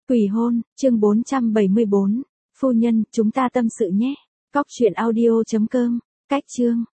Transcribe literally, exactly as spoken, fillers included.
Quỷ hôn, chương bốn trăm bảy mươi bốn. Phu nhân, chúng ta tâm sự nhé. Cóc truyện audio chấm com. Cách chương.